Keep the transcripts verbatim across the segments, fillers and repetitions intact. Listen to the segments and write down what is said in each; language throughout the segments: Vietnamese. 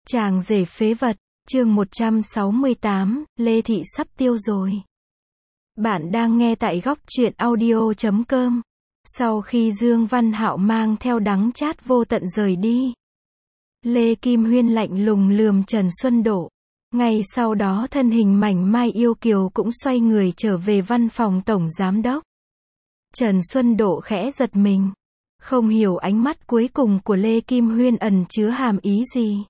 Chàng rể phế vật, chương một trăm sáu mươi tám, Lê Thị sắp tiêu rồi. Bạn đang nghe tại góc truyện audio chấm com. Sau khi Dương Văn Hạo mang theo đắng chát vô tận rời đi, Lê Kim Huyên lạnh lùng lườm Trần Xuân Độ. Ngay sau đó thân hình mảnh mai yêu kiều cũng xoay người trở về văn phòng tổng giám đốc. Trần Xuân Độ khẽ giật mình, không hiểu ánh mắt cuối cùng của Lê Kim Huyên ẩn chứa hàm ý gì.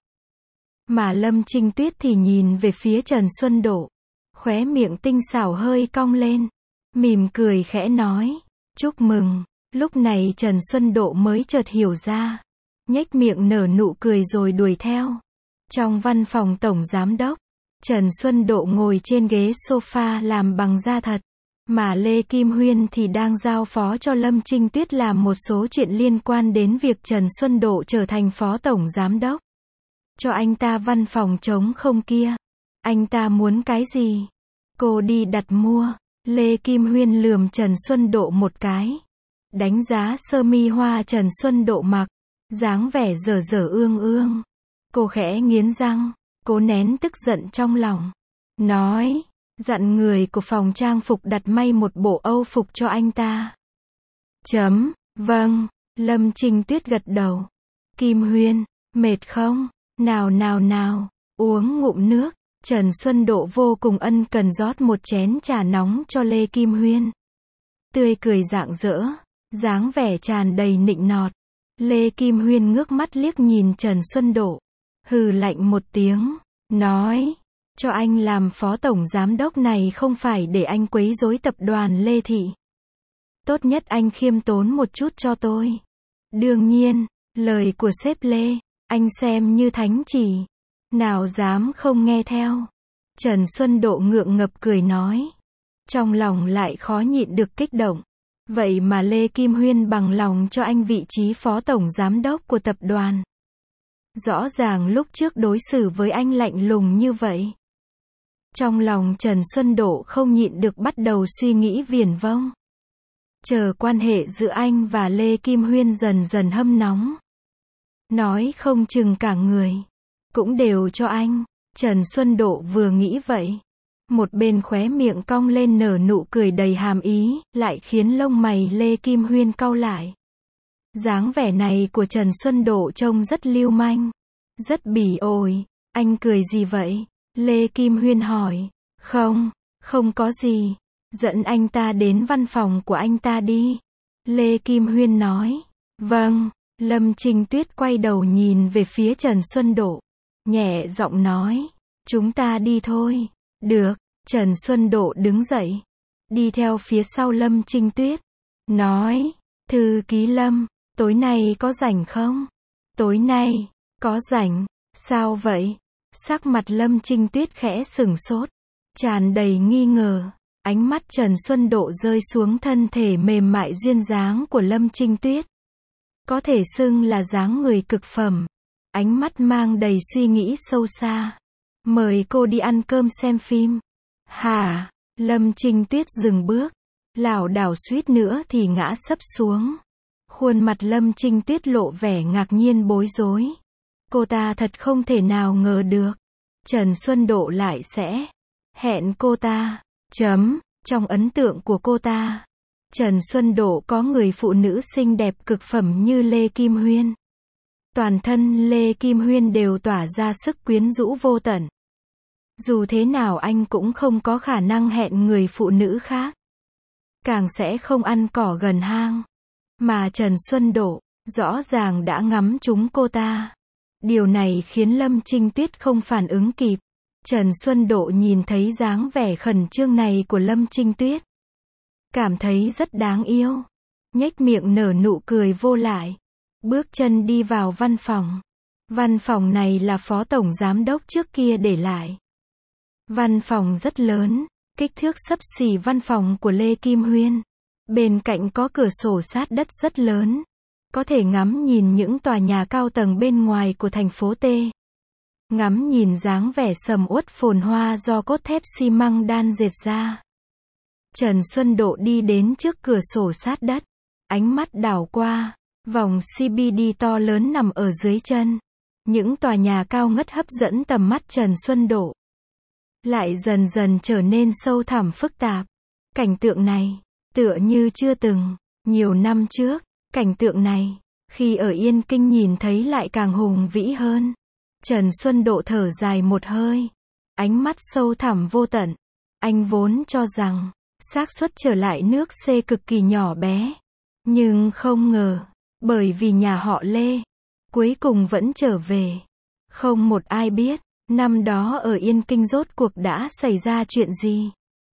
Mà Lâm Trinh Tuyết thì nhìn về phía Trần Xuân Độ, khóe miệng tinh xảo hơi cong lên, mỉm cười khẽ nói, chúc mừng. Lúc này Trần Xuân Độ mới chợt hiểu ra, nhếch miệng nở nụ cười rồi đuổi theo. Trong văn phòng tổng giám đốc, Trần Xuân Độ ngồi trên ghế sofa làm bằng da thật, mà Lê Kim Huyên thì đang giao phó cho Lâm Trinh Tuyết làm một số chuyện liên quan đến việc Trần Xuân Độ trở thành phó tổng giám đốc. Cho anh ta văn phòng trống không kia. Anh ta muốn cái gì? Cô đi đặt mua. Lê Kim Huyên lườm Trần Xuân Độ một cái. Đánh giá sơ mi hoa Trần Xuân Độ mặc, dáng vẻ dở dở ương ương. Cô khẽ nghiến răng, cố nén tức giận trong lòng. Nói, dặn người của phòng trang phục đặt may một bộ Âu phục cho anh ta. Chấm, vâng. Lâm Trinh Tuyết gật đầu. Kim Huyên, mệt không? Nào nào nào, uống ngụm nước. Trần Xuân Độ vô cùng ân cần rót một chén trà nóng cho Lê Kim Huyên. Tươi cười rạng rỡ, dáng vẻ tràn đầy nịnh nọt. Lê Kim Huyên ngước mắt liếc nhìn Trần Xuân Độ, hừ lạnh một tiếng, nói, cho anh làm phó tổng giám đốc này không phải để anh quấy rối tập đoàn Lê Thị. Tốt nhất anh khiêm tốn một chút cho tôi. Đương nhiên, lời của sếp Lê, anh xem như thánh chỉ, nào dám không nghe theo. Trần Xuân Độ ngượng ngập cười nói, trong lòng lại khó nhịn được kích động. Vậy mà Lê Kim Huyên bằng lòng cho anh vị trí phó tổng giám đốc của tập đoàn. Rõ ràng lúc trước đối xử với anh lạnh lùng như vậy. Trong lòng Trần Xuân Độ không nhịn được bắt đầu suy nghĩ viển vông. Chờ quan hệ giữa anh và Lê Kim Huyên dần dần hâm nóng. Nói không chừng cả người cũng đều cho anh. Trần Xuân Độ vừa nghĩ vậy, một bên khóe miệng cong lên nở nụ cười đầy hàm ý, lại khiến lông mày Lê Kim Huyên cau lại. Dáng vẻ này của Trần Xuân Độ trông rất lưu manh, rất bỉ ổi. Anh cười gì vậy? Lê Kim Huyên hỏi. Không, không có gì. Dẫn anh ta đến văn phòng của anh ta đi. Lê Kim Huyên nói. Vâng. Lâm Trinh Tuyết quay đầu nhìn về phía Trần Xuân Độ, nhẹ giọng nói, chúng ta đi thôi. Được. Trần Xuân Độ đứng dậy, đi theo phía sau Lâm Trinh Tuyết, nói, thư ký Lâm, tối nay có rảnh không? Tối nay, có rảnh. Sao vậy? Sắc mặt Lâm Trinh Tuyết khẽ sửng sốt, tràn đầy nghi ngờ. Ánh mắt Trần Xuân Độ rơi xuống thân thể mềm mại duyên dáng của Lâm Trinh Tuyết. Có thể xưng là dáng người cực phẩm. Ánh mắt mang đầy suy nghĩ sâu xa. Mời cô đi ăn cơm xem phim. Hả? Lâm Trinh Tuyết dừng bước, lảo đảo suýt nữa thì ngã sấp xuống. Khuôn mặt Lâm Trinh Tuyết lộ vẻ ngạc nhiên bối rối. Cô ta thật không thể nào ngờ được Trần Xuân Độ lại sẽ hẹn cô ta. Chấm, trong ấn tượng của cô ta, Trần Xuân Độ có người phụ nữ xinh đẹp cực phẩm như Lê Kim Huyên. Toàn thân Lê Kim Huyên đều tỏa ra sức quyến rũ vô tận. Dù thế nào anh cũng không có khả năng hẹn người phụ nữ khác. Càng sẽ không ăn cỏ gần hang. Mà Trần Xuân Độ, rõ ràng đã ngắm trúng cô ta. Điều này khiến Lâm Trinh Tuyết không phản ứng kịp. Trần Xuân Độ nhìn thấy dáng vẻ khẩn trương này của Lâm Trinh Tuyết, cảm thấy rất đáng yêu. Nhếch miệng nở nụ cười vô lại. Bước chân đi vào văn phòng. Văn phòng này là phó tổng giám đốc trước kia để lại. Văn phòng rất lớn, kích thước xấp xỉ văn phòng của Lê Kim Huyên. Bên cạnh có cửa sổ sát đất rất lớn, có thể ngắm nhìn những tòa nhà cao tầng bên ngoài của thành phố T. Ngắm nhìn dáng vẻ sầm uất phồn hoa do cốt thép xi măng đan dệt ra. Trần Xuân Độ đi đến trước cửa sổ sát đất, ánh mắt đảo qua, vòng xê bê đê to lớn nằm ở dưới chân. những tòa nhà cao ngất hấp dẫn tầm mắt Trần Xuân Độ. Lại dần dần trở nên sâu thẳm phức tạp. Cảnh tượng này, tựa như chưa từng, nhiều năm trước, cảnh tượng này, khi ở Yên Kinh nhìn thấy lại càng hùng vĩ hơn. Trần Xuân Độ thở dài một hơi, ánh mắt sâu thẳm vô tận. Anh vốn cho rằng, xác suất trở lại nước C cực kỳ nhỏ bé. Nhưng không ngờ, bởi vì nhà họ Lê, cuối cùng vẫn trở về. Không một ai biết, năm đó ở Yên Kinh rốt cuộc đã xảy ra chuyện gì.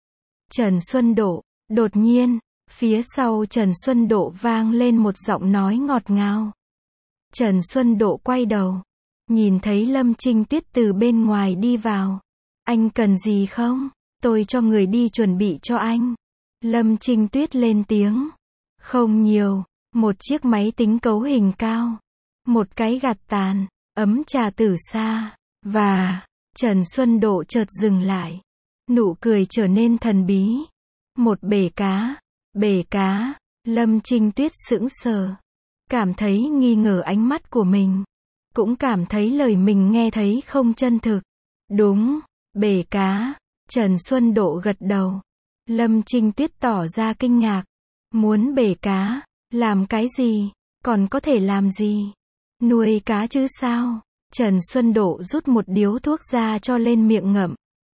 Trần Xuân Độ, đột nhiên, phía sau Trần Xuân Độ vang lên một giọng nói ngọt ngào. Trần Xuân Độ quay đầu, nhìn thấy Lâm Trinh Tuyết từ bên ngoài đi vào. Anh cần gì không? Tôi cho người đi chuẩn bị cho anh. Lâm Trinh Tuyết lên tiếng. Không nhiều, một chiếc máy tính cấu hình cao, một cái gạt tàn, ấm trà từ xa, và Trần Xuân Độ chợt dừng lại. Nụ cười trở nên thần bí. Một bể cá, bể cá, Lâm Trinh Tuyết sững sờ. Cảm thấy nghi ngờ ánh mắt của mình. Cũng cảm thấy lời mình nghe thấy không chân thực. Đúng, bể cá, Trần Xuân Độ gật đầu. Lâm Trinh Tuyết tỏ ra kinh ngạc. Muốn bể cá, làm cái gì, còn có thể làm gì? Nuôi cá chứ sao? Trần Xuân Độ rút một điếu thuốc ra cho lên miệng ngậm.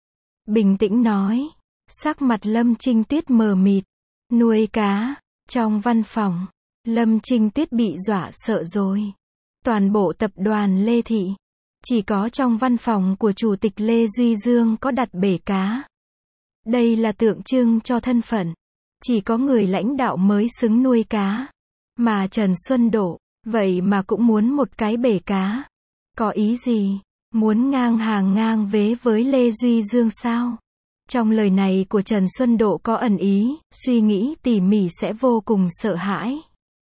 Bình tĩnh nói, sắc mặt Lâm Trinh Tuyết mờ mịt. Nuôi cá, trong văn phòng, Lâm Trinh Tuyết bị dọa sợ rồi. Toàn bộ tập đoàn Lê Thị, chỉ có trong văn phòng của Chủ tịch Lê Duy Dương có đặt bể cá. Đây là tượng trưng cho thân phận. Chỉ có người lãnh đạo mới xứng nuôi cá. Mà Trần Xuân Độ, vậy mà cũng muốn một cái bể cá. Có ý gì? Muốn ngang hàng ngang vế với Lê Duy Dương sao? Trong lời này của Trần Xuân Độ có ẩn ý, suy nghĩ tỉ mỉ sẽ vô cùng sợ hãi.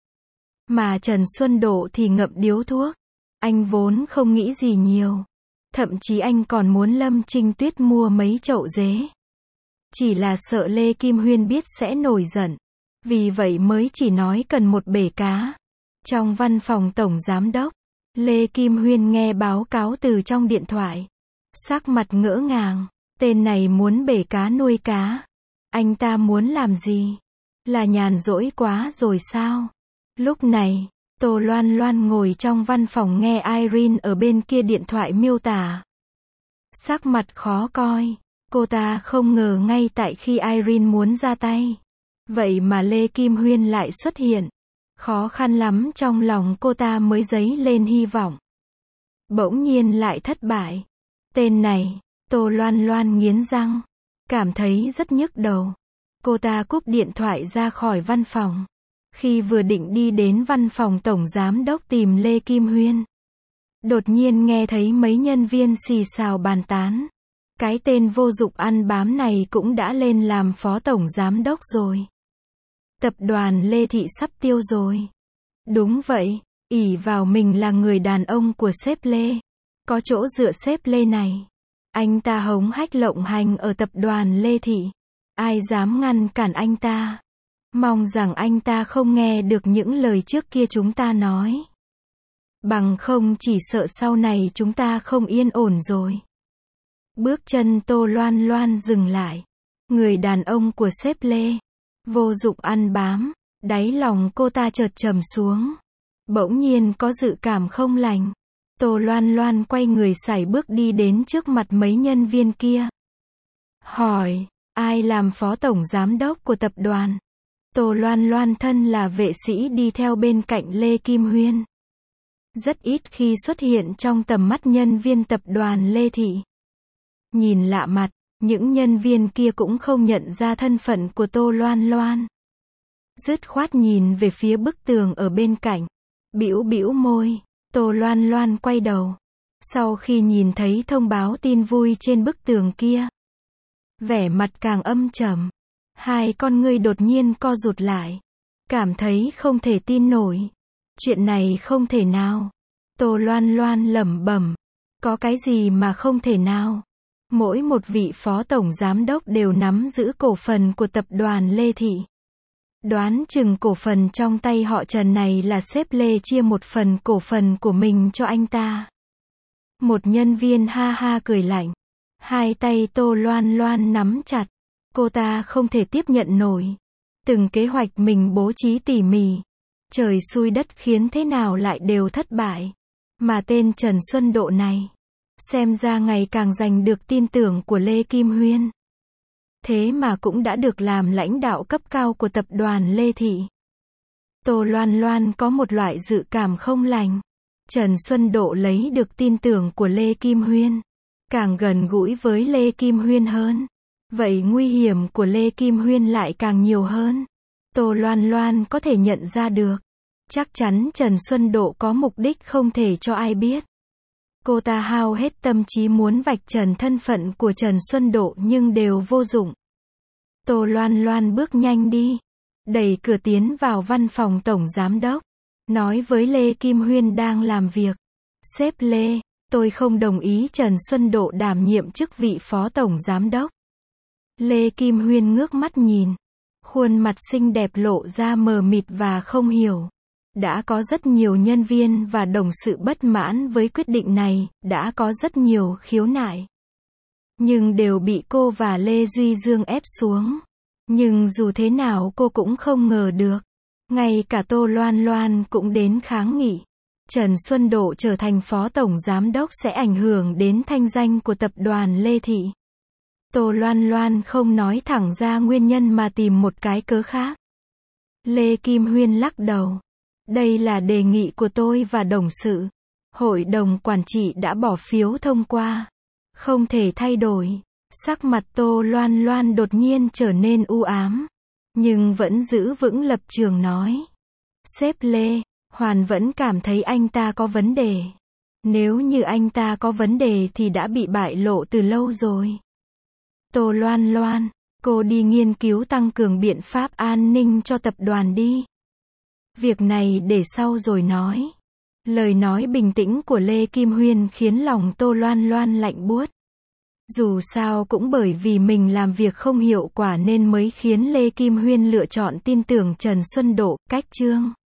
Mà Trần Xuân Độ thì ngậm điếu thuốc. Anh vốn không nghĩ gì nhiều. Thậm chí anh còn muốn Lâm Trinh Tuyết mua mấy chậu dế. Chỉ là sợ Lê Kim Huyên biết sẽ nổi giận. Vì vậy mới chỉ nói cần một bể cá. Trong văn phòng Tổng Giám đốc, Lê Kim Huyên nghe báo cáo từ trong điện thoại. Sắc mặt ngỡ ngàng. Tên này muốn bể cá nuôi cá. Anh ta muốn làm gì? Là nhàn rỗi quá rồi sao? Lúc này, Tô Loan Loan ngồi trong văn phòng nghe Irene ở bên kia điện thoại miêu tả. Sắc mặt khó coi. Cô ta không ngờ ngay tại khi Irene muốn ra tay. Vậy mà Lê Kim Huyên lại xuất hiện. Khó khăn lắm trong lòng cô ta mới dấy lên hy vọng. Bỗng nhiên lại thất bại. Tên này, Tô Loan Loan nghiến răng. Cảm thấy rất nhức đầu. Cô ta cúp điện thoại ra khỏi văn phòng. Khi vừa định đi đến văn phòng Tổng Giám đốc tìm Lê Kim Huyên. Đột nhiên nghe thấy mấy nhân viên xì xào bàn tán. Cái tên vô dụng ăn bám này cũng đã lên làm phó tổng giám đốc rồi. Tập đoàn Lê Thị sắp tiêu rồi. Đúng vậy, ỷ vào mình là người đàn ông của sếp Lê. Có chỗ dựa sếp Lê này. Anh ta hống hách lộng hành ở tập đoàn Lê Thị. Ai dám ngăn cản anh ta? Mong rằng anh ta không nghe được những lời trước kia chúng ta nói. Bằng không chỉ sợ sau này chúng ta không yên ổn rồi. Bước chân Tô Loan Loan dừng lại. Người đàn ông của sếp Lê. Vô dụng ăn bám. Đáy lòng cô ta chợt trầm xuống. Bỗng nhiên có dự cảm không lành. Tô Loan Loan quay người sải bước đi đến trước mặt mấy nhân viên kia. Hỏi, ai làm phó tổng giám đốc của tập đoàn? Tô Loan Loan thân là vệ sĩ đi theo bên cạnh Lê Kim Huyên. Rất ít khi xuất hiện trong tầm mắt nhân viên tập đoàn Lê Thị. Nhìn lạ mặt, những nhân viên kia cũng không nhận ra thân phận của Tô Loan Loan. Dứt khoát nhìn về phía bức tường ở bên cạnh. Bĩu bĩu môi, Tô Loan Loan quay đầu. Sau khi nhìn thấy thông báo tin vui trên bức tường kia, vẻ mặt càng âm trầm. Hai con ngươi đột nhiên co rụt lại. Cảm thấy không thể tin nổi. Chuyện này không thể nào. Tô Loan Loan lẩm bẩm. Có cái gì mà không thể nào? Mỗi một vị phó tổng giám đốc đều nắm giữ cổ phần của tập đoàn Lê Thị. Đoán chừng cổ phần trong tay họ Trần này là sếp Lê chia một phần cổ phần của mình cho anh ta. Một nhân viên ha ha cười lạnh. Hai tay Tô Loan Loan nắm chặt. Cô ta không thể tiếp nhận nổi. Từng kế hoạch mình bố trí tỉ mỉ. Trời xui đất khiến thế nào lại đều thất bại. Mà tên Trần Xuân Độ này, xem ra ngày càng giành được tin tưởng của Lê Kim Huyên. Thế mà cũng đã được làm lãnh đạo cấp cao của tập đoàn Lê Thị. Tô Loan Loan có một loại dự cảm không lành. Trần Xuân Độ lấy được tin tưởng của Lê Kim Huyên, càng gần gũi với Lê Kim Huyên hơn. Vậy nguy hiểm của Lê Kim Huyên lại càng nhiều hơn. Tô Loan Loan có thể nhận ra được. Chắc chắn Trần Xuân Độ có mục đích không thể cho ai biết. Cô ta hao hết tâm trí muốn vạch trần thân phận của Trần Xuân Độ nhưng đều vô dụng. Tô Loan Loan bước nhanh đi, đẩy cửa tiến vào văn phòng tổng giám đốc, nói với Lê Kim Huyên đang làm việc. Sếp Lê, tôi không đồng ý Trần Xuân Độ đảm nhiệm chức vị phó tổng giám đốc. Lê Kim Huyên ngước mắt nhìn, khuôn mặt xinh đẹp lộ ra mờ mịt và không hiểu. Đã có rất nhiều nhân viên và đồng sự bất mãn với quyết định này, đã có rất nhiều khiếu nại. Nhưng đều bị cô và Lê Duy Dương ép xuống. Nhưng dù thế nào cô cũng không ngờ được. Ngay cả Tô Loan Loan cũng đến kháng nghị. Trần Xuân Độ trở thành phó tổng giám đốc sẽ ảnh hưởng đến thanh danh của tập đoàn Lê Thị. Tô Loan Loan không nói thẳng ra nguyên nhân mà tìm một cái cớ khác. Lê Kim Huyên lắc đầu. Đây là đề nghị của tôi và đồng sự. Hội đồng quản trị đã bỏ phiếu thông qua. Không thể thay đổi. Sắc mặt Tô Loan Loan đột nhiên trở nên u ám. Nhưng vẫn giữ vững lập trường nói. Sếp Lê, Hoàn vẫn cảm thấy anh ta có vấn đề. Nếu như anh ta có vấn đề thì đã bị bại lộ từ lâu rồi. Tô Loan Loan, cô đi nghiên cứu tăng cường biện pháp an ninh cho tập đoàn đi. Việc này để sau rồi nói. Lời nói bình tĩnh của Lê Kim Huyên khiến lòng Tô Loan Loan lạnh buốt. Dù sao cũng bởi vì mình làm việc không hiệu quả nên mới khiến Lê Kim Huyên lựa chọn tin tưởng Trần Xuân Độ, cách chương.